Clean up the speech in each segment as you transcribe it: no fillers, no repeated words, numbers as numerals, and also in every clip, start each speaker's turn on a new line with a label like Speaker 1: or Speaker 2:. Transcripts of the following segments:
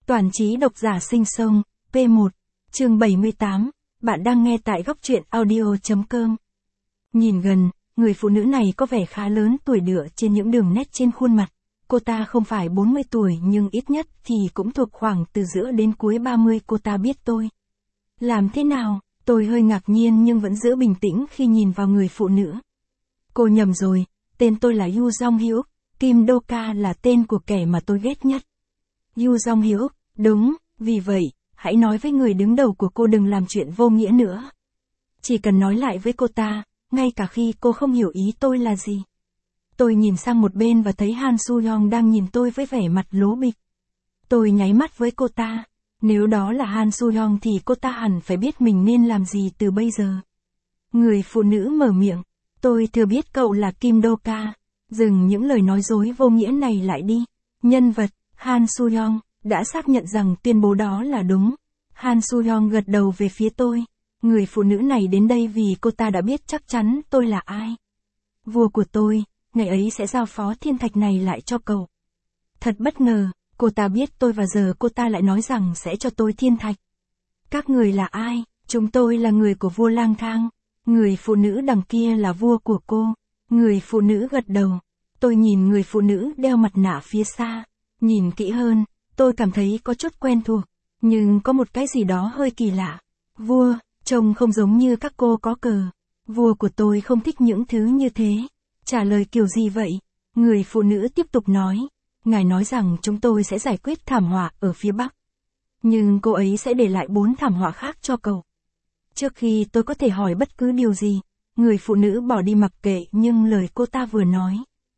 Speaker 1: Toàn trí độc giả sinh sông, P1, chương 78, bạn đang nghe tại góc truyện audio.com. Nhìn gần, người phụ nữ này có vẻ khá lớn tuổi dựa trên những đường nét trên khuôn mặt. Cô ta không phải 40 tuổi nhưng ít nhất thì cũng thuộc khoảng từ giữa đến cuối 30. Cô ta biết tôi. Làm thế nào? Tôi hơi ngạc nhiên nhưng vẫn giữ bình tĩnh khi nhìn vào người phụ nữ. Cô nhầm rồi, tên tôi là Yoo Jong Hyuk, Kim Do Ka là tên của kẻ mà tôi ghét nhất. Yoo Jong Hyuk, đúng, vì vậy, hãy nói với người đứng đầu của cô đừng làm chuyện vô nghĩa nữa. Chỉ cần nói lại với cô ta, ngay cả khi cô không hiểu ý tôi là gì. Tôi nhìn sang một bên và thấy Han Soo-young đang nhìn tôi với vẻ mặt lố bịch. Tôi nháy mắt với cô ta. Nếu đó là Han Soo-young thì cô ta hẳn phải biết mình nên làm gì từ bây giờ. Người phụ nữ mở miệng. Tôi thừa biết cậu là Kim Do Ka. Dừng những lời nói dối vô nghĩa này lại đi. Nhân vật, Han Soo-young, đã xác nhận rằng tuyên bố đó là đúng. Han Soo-young gật đầu về phía tôi. Người phụ nữ này đến đây vì cô ta đã biết chắc chắn tôi là ai. Vua của tôi, ngày ấy sẽ giao phó thiên thạch này lại cho cậu. Thật bất ngờ, cô ta biết tôi và giờ cô ta lại nói rằng sẽ cho tôi thiên thạch. Các người là ai? Chúng tôi là người của vua lang thang. Người phụ nữ đằng kia là vua của cô. Người phụ nữ gật đầu. Tôi nhìn người phụ nữ đeo mặt nạ phía xa. Nhìn kỹ hơn, tôi cảm thấy có chút quen thuộc. Nhưng có một cái gì đó hơi kỳ lạ. Vua, trông không giống như các cô có cờ. Vua của tôi không thích những thứ như thế. Trả lời kiểu gì vậy? Người phụ nữ tiếp tục nói. Ngài nói rằng chúng tôi sẽ giải quyết thảm họa ở phía Bắc. Nhưng cô ấy sẽ để lại 4 thảm họa khác cho cậu. Trước khi tôi có thể hỏi bất cứ điều gì, người phụ nữ bỏ đi mặc kệ nhưng lời cô ta vừa nói.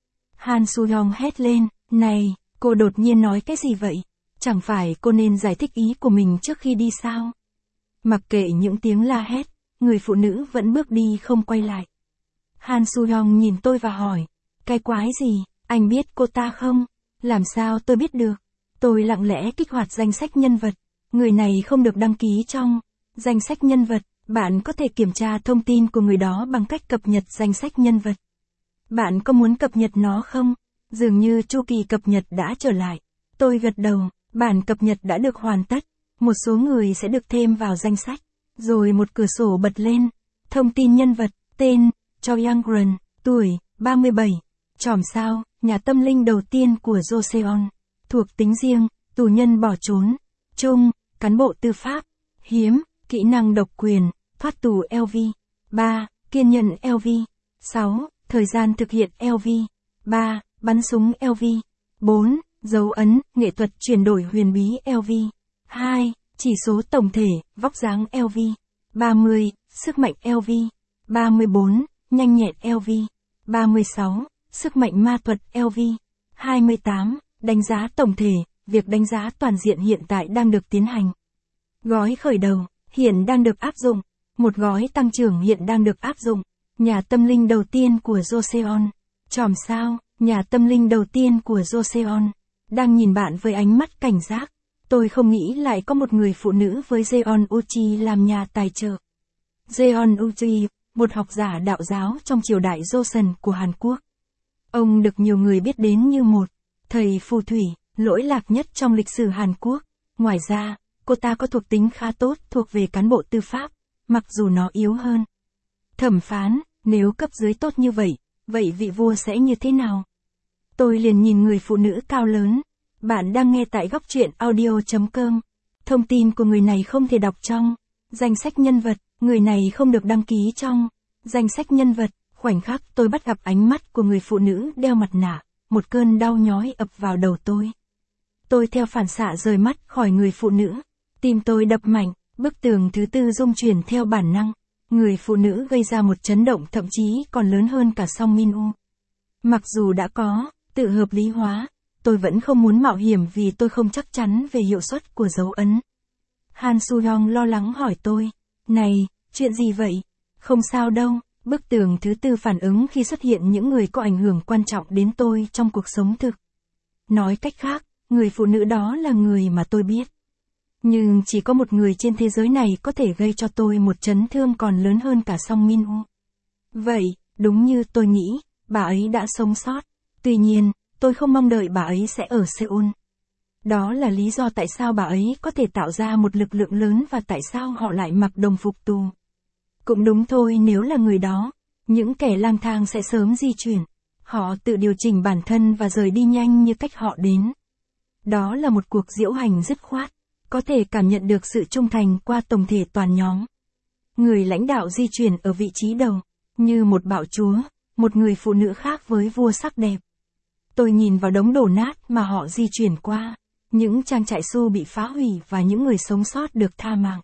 Speaker 1: Han Soo-young hét lên, này, cô đột nhiên nói cái gì vậy? Chẳng phải cô nên giải thích ý của mình trước khi đi sao? Mặc kệ những tiếng la hét, người phụ nữ vẫn bước đi không quay lại. Han Soo-young nhìn tôi và hỏi, cái quái gì, anh biết cô ta không? Làm sao tôi biết được? Tôi lặng lẽ kích hoạt danh sách nhân vật. Người này không được đăng ký trong danh sách nhân vật. Bạn có thể kiểm tra thông tin của người đó bằng cách cập nhật danh sách nhân vật. Bạn có muốn cập nhật nó không? Dường như chu kỳ cập nhật đã trở lại. Tôi gật đầu, bản cập nhật đã được hoàn tất. Một số người sẽ được thêm vào danh sách. Rồi một cửa sổ bật lên. Thông tin nhân vật, tên, Cho Young-gun, tuổi, 37. Chòm sao, nhà tâm linh đầu tiên của Joseon. Thuộc tính riêng, tù nhân bỏ trốn. Trung, cán bộ tư pháp. Hiếm, kỹ năng độc quyền, thoát tù LV. 3. Kiên nhẫn LV. 6. Thời gian thực hiện LV. 3. Bắn súng LV. 4. Dấu ấn, nghệ thuật chuyển đổi huyền bí LV. 2. Chỉ số tổng thể, vóc dáng LV. 30. Sức mạnh LV. 34. Nhanh nhẹn LV. 36. Sức mạnh ma thuật LV. 28. Đánh giá tổng thể, việc đánh giá toàn diện hiện tại đang được tiến hành. Gói khởi đầu, hiện đang được áp dụng. Một gói tăng trưởng hiện đang được áp dụng. Nhà tâm linh đầu tiên của Joseon. Chòm sao, nhà tâm linh đầu tiên của Joseon. Đang nhìn bạn với ánh mắt cảnh giác. Tôi không nghĩ lại có một người phụ nữ với Jeon Uchi làm nhà tài trợ. Jeon Uchi, một học giả đạo giáo trong triều đại Joseon của Hàn Quốc. Ông được nhiều người biết đến như một thầy phù thủy, lỗi lạc nhất trong lịch sử Hàn Quốc. Ngoài ra, cô ta có thuộc tính khá tốt thuộc về cán bộ tư pháp, mặc dù nó yếu hơn. Thẩm phán, nếu cấp dưới tốt như vậy, vậy vị vua sẽ như thế nào? Tôi liền nhìn người phụ nữ cao lớn. Bạn đang nghe tại góc truyện audio.com. Thông tin của người này không thể đọc trong danh sách nhân vật, người này không được đăng ký trong danh sách nhân vật. Khoảnh khắc tôi bắt gặp ánh mắt của người phụ nữ đeo mặt nạ, một cơn đau nhói ập vào đầu tôi. Tôi theo phản xạ rời mắt khỏi người phụ nữ. Tim tôi đập mạnh, bức tường thứ tư rung chuyển theo bản năng. Người phụ nữ gây ra một chấn động thậm chí còn lớn hơn cả Song Min-woo. Mặc dù đã có tự hợp lý hóa, tôi vẫn không muốn mạo hiểm vì tôi không chắc chắn về hiệu suất của dấu ấn. Han Soo-young lo lắng hỏi tôi, này, chuyện gì vậy? Không sao đâu, bức tường thứ tư phản ứng khi xuất hiện những người có ảnh hưởng quan trọng đến tôi trong cuộc sống thực. Nói cách khác, người phụ nữ đó là người mà tôi biết. Nhưng chỉ có một người trên thế giới này có thể gây cho tôi một chấn thương còn lớn hơn cả Song Min-woo. Vậy, đúng như tôi nghĩ, bà ấy đã sống sót. Tuy nhiên, tôi không mong đợi bà ấy sẽ ở Seoul. Đó là lý do tại sao bà ấy có thể tạo ra một lực lượng lớn và tại sao họ lại mặc đồng phục tù. Cũng đúng thôi, nếu là người đó, những kẻ lang thang sẽ sớm di chuyển. Họ tự điều chỉnh bản thân và rời đi nhanh như cách họ đến. Đó là một cuộc diễu hành dứt khoát, có thể cảm nhận được sự trung thành qua tổng thể toàn nhóm. Người lãnh đạo di chuyển ở vị trí đầu, như một bạo chúa, một người phụ nữ khác với vua sắc đẹp. Tôi nhìn vào đống đổ nát mà họ di chuyển qua, những trang trại xô bị phá hủy và những người sống sót được tha mạng.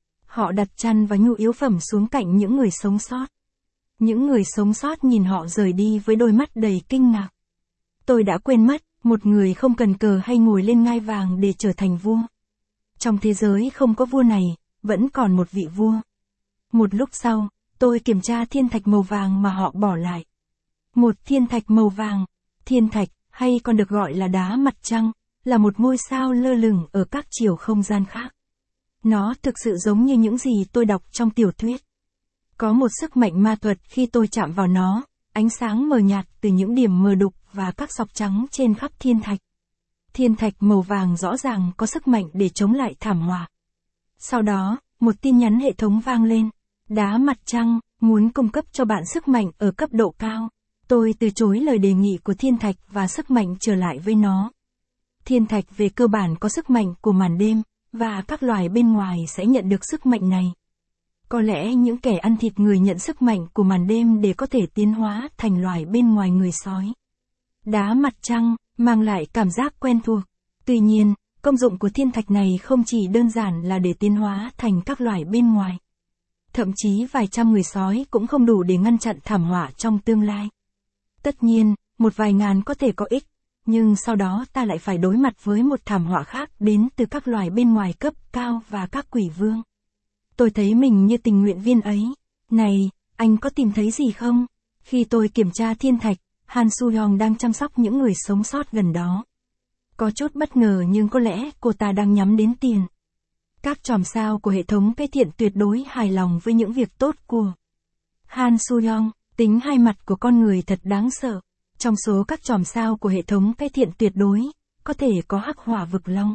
Speaker 1: Họ đặt chăn và nhu yếu phẩm xuống cạnh những người sống sót. Những người sống sót nhìn họ rời đi với đôi mắt đầy kinh ngạc. Tôi đã quên mất, một người không cần cờ hay ngồi lên ngai vàng để trở thành vua. Trong thế giới không có vua này, vẫn còn một vị vua. Một lúc sau, tôi kiểm tra thiên thạch màu vàng mà họ bỏ lại. Một thiên thạch màu vàng, thiên thạch, hay còn được gọi là đá mặt trăng, là một ngôi sao lơ lửng ở các chiều không gian khác. Nó thực sự giống như những gì tôi đọc trong tiểu thuyết. Có một sức mạnh ma thuật khi tôi chạm vào nó, ánh sáng mờ nhạt từ những điểm mờ đục và các sọc trắng trên khắp thiên thạch. Thiên thạch màu vàng rõ ràng có sức mạnh để chống lại thảm họa. Sau đó, một tin nhắn hệ thống vang lên. Đá mặt trăng, muốn cung cấp cho bạn sức mạnh ở cấp độ cao. Tôi từ chối lời đề nghị của thiên thạch và sức mạnh trở lại với nó. Thiên thạch về cơ bản có sức mạnh của màn đêm, và các loài bên ngoài sẽ nhận được sức mạnh này. Có lẽ những kẻ ăn thịt người nhận sức mạnh của màn đêm để có thể tiến hóa thành loài bên ngoài người sói. Đá mặt trăng, mang lại cảm giác quen thuộc. Tuy nhiên, công dụng của thiên thạch này không chỉ đơn giản là để tiến hóa thành các loài bên ngoài. Thậm chí vài trăm người sói cũng không đủ để ngăn chặn thảm họa trong tương lai. Tất nhiên, một vài ngàn có thể có ích, nhưng sau đó ta lại phải đối mặt với một thảm họa khác đến từ các loài bên ngoài cấp cao và các quỷ vương. Tôi thấy mình như tình nguyện viên ấy. Này, anh có tìm thấy gì không? Khi tôi kiểm tra thiên thạch, Han Soo-young đang chăm sóc những người sống sót gần đó. Có chút bất ngờ nhưng có lẽ cô ta đang nhắm đến tiền. Các chòm sao của hệ thống cái thiện tuyệt đối hài lòng với những việc tốt của Han Soo-young. Tính hai mặt của con người thật đáng sợ. Trong số các chòm sao của hệ thống cái thiện tuyệt đối, có thể có hắc hỏa vực long.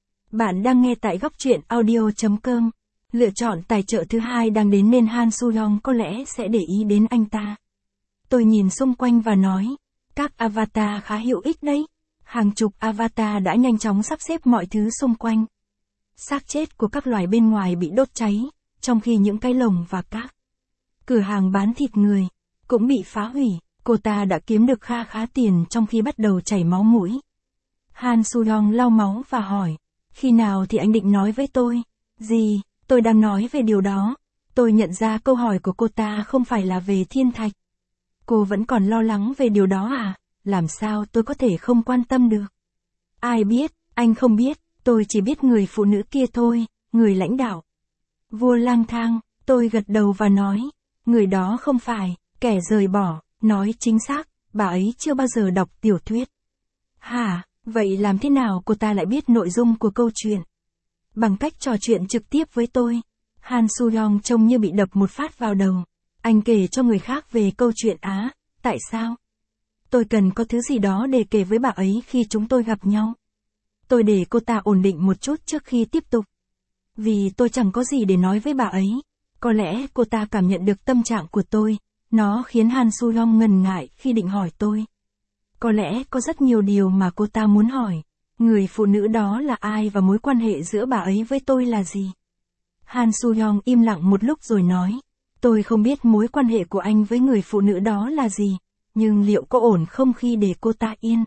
Speaker 1: Bạn đang nghe tại góc truyện audio.com. Lựa chọn tài trợ thứ hai đang đến nên Han Soo-young có lẽ sẽ để ý đến anh ta. Tôi nhìn xung quanh và nói, các avatar khá hữu ích đấy. Hàng chục avatar đã nhanh chóng sắp xếp mọi thứ xung quanh. Xác chết của các loài bên ngoài bị đốt cháy, trong khi những cái lồng và các cửa hàng bán thịt người cũng bị phá hủy. Cô ta đã kiếm được kha khá tiền trong khi bắt đầu chảy máu mũi. Han Soo-young lau máu và hỏi, khi nào thì anh định nói với tôi? Gì, tôi đang nói về điều đó. Tôi nhận ra câu hỏi của cô ta không phải là về thiên thạch. Cô vẫn còn lo lắng về điều đó à? Làm sao tôi có thể không quan tâm được? Ai biết, anh không biết, tôi chỉ biết người phụ nữ kia thôi, người lãnh đạo. Vua lang thang, tôi gật đầu và nói, người đó không phải, kẻ rời bỏ, nói chính xác, bà ấy chưa bao giờ đọc tiểu thuyết. Hả, vậy làm thế nào cô ta lại biết nội dung của câu chuyện? Bằng cách trò chuyện trực tiếp với tôi. Han Soo-young trông như bị đập một phát vào đầu. Anh kể cho người khác về câu chuyện á, tại sao? Tôi cần có thứ gì đó để kể với bà ấy khi chúng tôi gặp nhau. Tôi để cô ta ổn định một chút trước khi tiếp tục. Vì tôi chẳng có gì để nói với bà ấy. Có lẽ cô ta cảm nhận được tâm trạng của tôi. Nó khiến Han Soo-young ngần ngại khi định hỏi tôi. Có lẽ có rất nhiều điều mà cô ta muốn hỏi. Người phụ nữ đó là ai và mối quan hệ giữa bà ấy với tôi là gì? Han Soo-young im lặng một lúc rồi nói. Tôi không biết mối quan hệ của anh với người phụ nữ đó là gì. Nhưng liệu có ổn không khi để cô ta yên?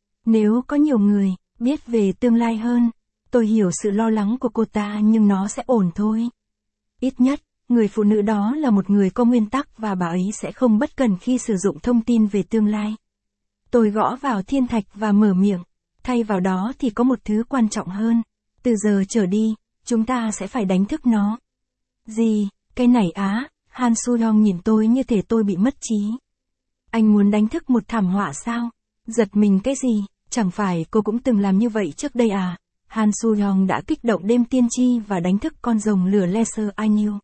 Speaker 1: Nếu có nhiều người biết về tương lai hơn, tôi hiểu sự lo lắng của cô ta nhưng nó sẽ ổn thôi. Ít nhất, người phụ nữ đó là một người có nguyên tắc và bà ấy sẽ không bất cần khi sử dụng thông tin về tương lai. Tôi gõ vào thiên thạch và mở miệng. Thay vào đó thì có một thứ quan trọng hơn. Từ giờ trở đi, chúng ta sẽ phải đánh thức nó. Gì, cái này á? Han Soo-young nhìn tôi như thể tôi bị mất trí. Anh muốn đánh thức một thảm họa sao? Giật mình cái gì? Chẳng phải cô cũng từng làm như vậy trước đây à? Han Soo-young đã kích động đêm tiên tri và đánh thức con rồng lửa Laser Anu.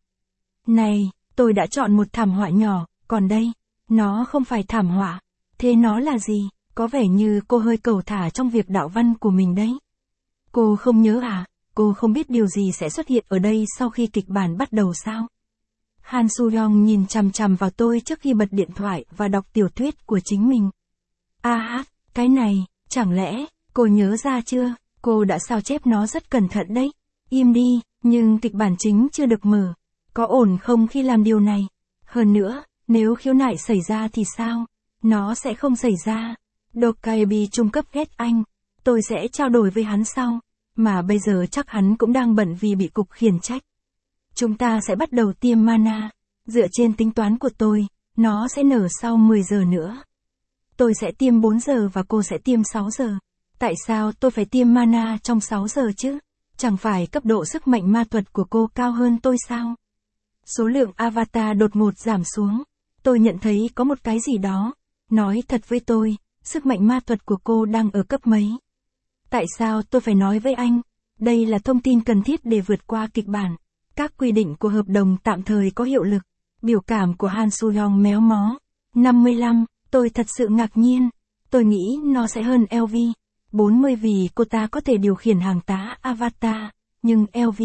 Speaker 1: Này, tôi đã chọn một thảm họa nhỏ, còn đây, nó không phải thảm họa. Thế nó là gì? Có vẻ như cô hơi cầu thả trong việc đạo văn của mình đấy. Cô không nhớ à? Cô không biết điều gì sẽ xuất hiện ở đây sau khi kịch bản bắt đầu sao? Han Soo-young nhìn chằm chằm vào tôi trước khi bật điện thoại và đọc tiểu thuyết của chính mình. Cái này, chẳng lẽ, cô nhớ ra chưa? Cô đã sao chép nó rất cẩn thận đấy. Im đi, nhưng kịch bản chính chưa được mở. Có ổn không khi làm điều này? Hơn nữa, nếu khiếu nại xảy ra thì sao? Nó sẽ không xảy ra. Dokkaebi trung cấp ghét anh. Tôi sẽ trao đổi với hắn sau. Mà bây giờ chắc hắn cũng đang bận vì bị cục khiển trách. Chúng ta sẽ bắt đầu tiêm mana. Dựa trên tính toán của tôi, nó sẽ nở sau 10 giờ nữa. Tôi sẽ tiêm 4 giờ và cô sẽ tiêm 6 giờ. Tại sao tôi phải tiêm mana trong 6 giờ chứ? Chẳng phải cấp độ sức mạnh ma thuật của cô cao hơn tôi sao? Số lượng avatar đột ngột giảm xuống. Tôi nhận thấy có một cái gì đó. Nói thật với tôi, sức mạnh ma thuật của cô đang ở cấp mấy? Tại sao tôi phải nói với anh? Đây là thông tin cần thiết để vượt qua kịch bản. Các quy định của hợp đồng tạm thời có hiệu lực. Biểu cảm của Han Soo-young méo mó. 55, tôi thật sự ngạc nhiên. Tôi nghĩ nó sẽ hơn LV. 40 vì cô ta có thể điều khiển hàng tá avatar, nhưng LV.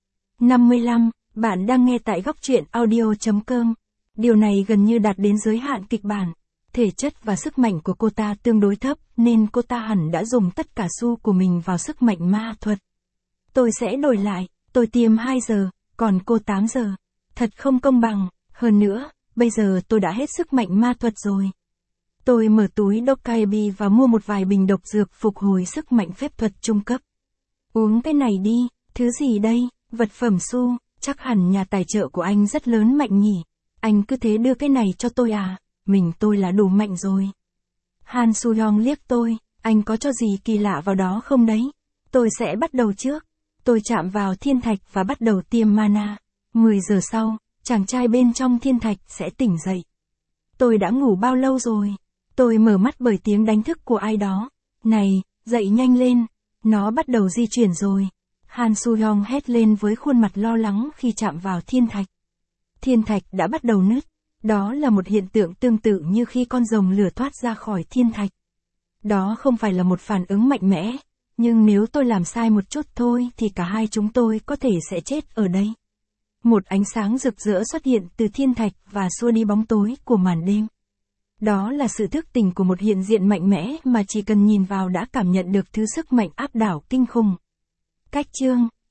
Speaker 1: 55, bạn đang nghe tại góc truyện audio.com. Điều này gần như đạt đến giới hạn kịch bản. Thể chất và sức mạnh của cô ta tương đối thấp, nên cô ta hẳn đã dùng tất cả xu của mình vào sức mạnh ma thuật. Tôi sẽ đổi lại, tôi tiêm 2 giờ, còn cô 8 giờ. Thật không công bằng, hơn nữa, bây giờ tôi đã hết sức mạnh ma thuật rồi. Tôi mở túi Dokkaebi và mua một vài bình độc dược phục hồi sức mạnh phép thuật trung cấp. Uống cái này đi, thứ gì đây, vật phẩm xu, chắc hẳn nhà tài trợ của anh rất lớn mạnh nhỉ. Anh cứ thế đưa cái này cho tôi à, mình tôi là đủ mạnh rồi. Han Soo-young liếc tôi, anh có cho gì kỳ lạ vào đó không đấy? Tôi sẽ bắt đầu trước. Tôi chạm vào thiên thạch và bắt đầu tiêm mana. 10 giờ sau, chàng trai bên trong thiên thạch sẽ tỉnh dậy. Tôi đã ngủ bao lâu rồi? Tôi mở mắt bởi tiếng đánh thức của ai đó. Này, dậy nhanh lên. Nó bắt đầu di chuyển rồi. Han Soo-young hét lên với khuôn mặt lo lắng khi chạm vào thiên thạch. Thiên thạch đã bắt đầu nứt. Đó là một hiện tượng tương tự như khi con rồng lửa thoát ra khỏi thiên thạch. Đó không phải là một phản ứng mạnh mẽ. Nhưng nếu tôi làm sai một chút thôi thì cả hai chúng tôi có thể sẽ chết ở đây. Một ánh sáng rực rỡ xuất hiện từ thiên thạch và xua đi bóng tối của màn đêm. Đó là sự thức tỉnh của một hiện diện mạnh mẽ mà chỉ cần nhìn vào đã cảm nhận được thứ sức mạnh áp đảo kinh khủng. Cách chương